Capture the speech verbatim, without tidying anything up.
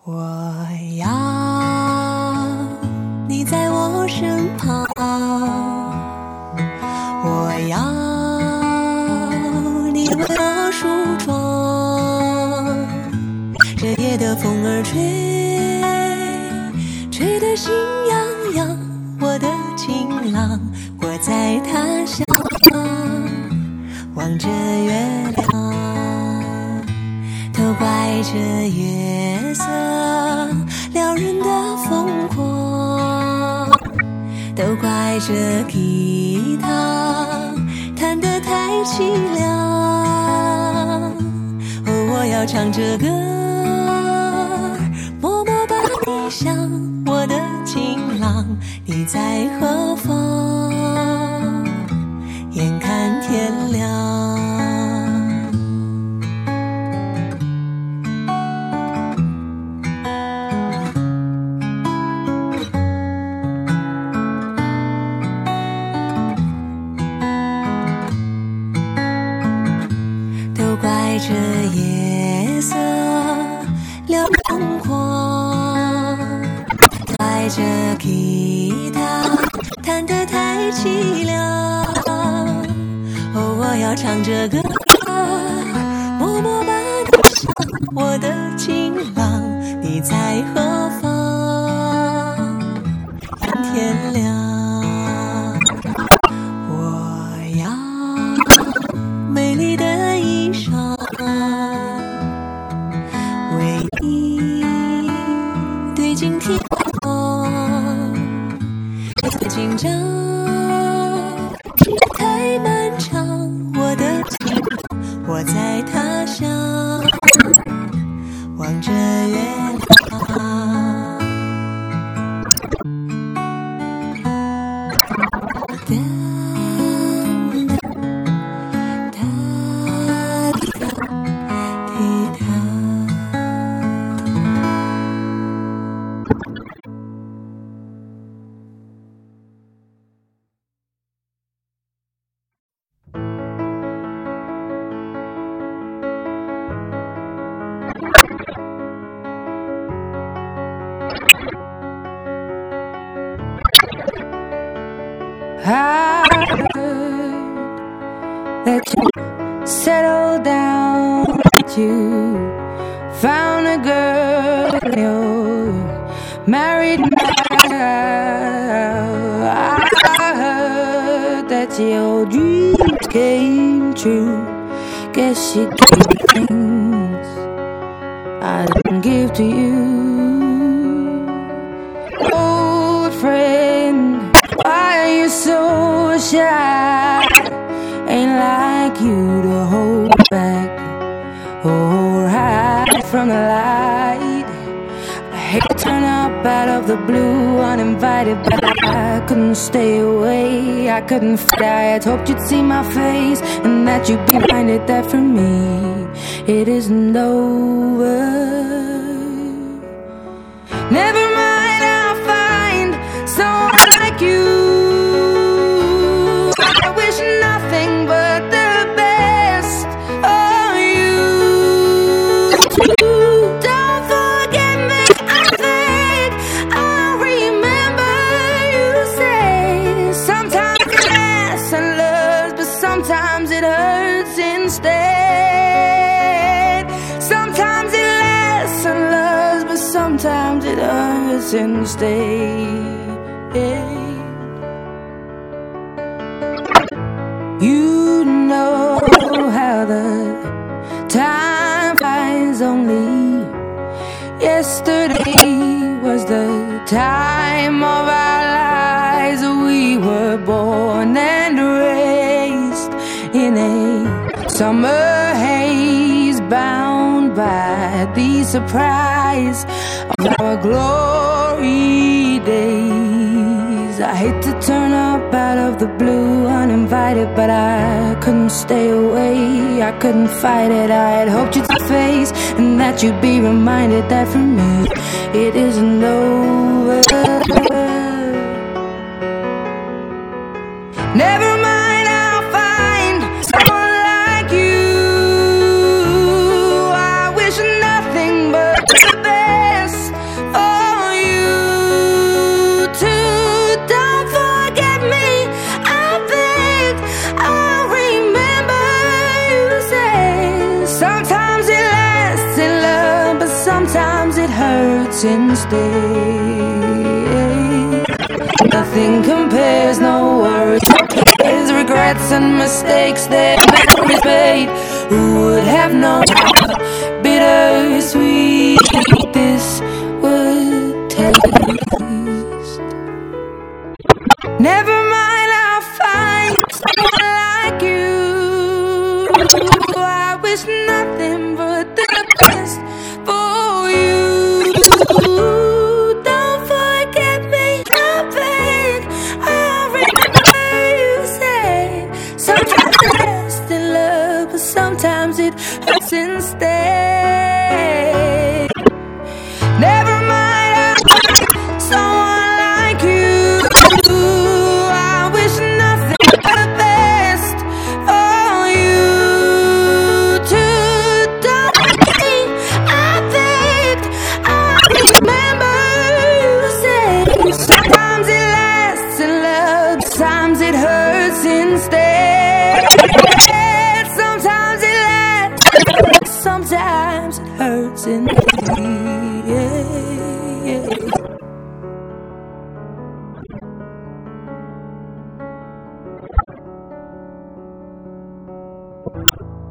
我要你在我身旁，我要你为我梳妆，这夜的风儿吹，吹得心痒痒，我的情郎，我在他乡望着月亮，都怪这月色撩人的疯狂，都怪这吉他弹得太凄凉。哦，我要唱着歌，默默把你想，我的情郎，你在何方？眼看天亮。这夜色撩疯狂，怪这吉他弹得太凄凉。哦，我要唱着歌，默默把你想，我的情郎，你在何方？看天亮。我要美丽的衣裳，为你对镜贴光，这紧张是太漫长，我的情郎，我在他乡望着月亮。 I heard that you settled down, that you found a girl, you're married now. I heard that your dreams came true. Guess she gave things I didn't give to you. Old friend, why are you so shy? Ain't like you to hold back or hide from the light. I hate to turn up out of the blue uninvited, but I couldn't stay away. I couldn't fight. I had hoped you'd see my face and that you'd be reminded that for me it isn't over. Never mind, I'll find someone like you. I wish nothing but the best of you. Don't forget me, I think I'll remember you say sometimes it lasts and loves, but sometimes it hurts instead. Sometimes it lasts and loves, but sometimes it hurts instead. You know how the time flies. Only yesterday was the time of our lives. We were born and raised in a summer haze, bound by the surprise of our glory days. I hate to turn up out of the blue uninvited, but I couldn't stay away. I couldn't fight it. I had hoped you'd face and that you'd be reminded that for me it isn't over. Never mind, I'll find someone like you. I wish nothing but the best it hurts instead. Nothing compares, no worries, regrets and mistakes that memories made. Who would have known how bittersweet this would taste? Never mind, I'll find someone like you. I wish nothing but the best for you. Don't forget me, I beg. I remember you said sometimes it lasts in love, but sometimes it hurts instead. Never mind, I'll find someone like you. I wish nothing but the best for you. To don't me, I begged. I remember you said sometimes it lasts in love, sometimes it hurts instead. Sometimes it lasts, sometimes it hurts instead. Yeah.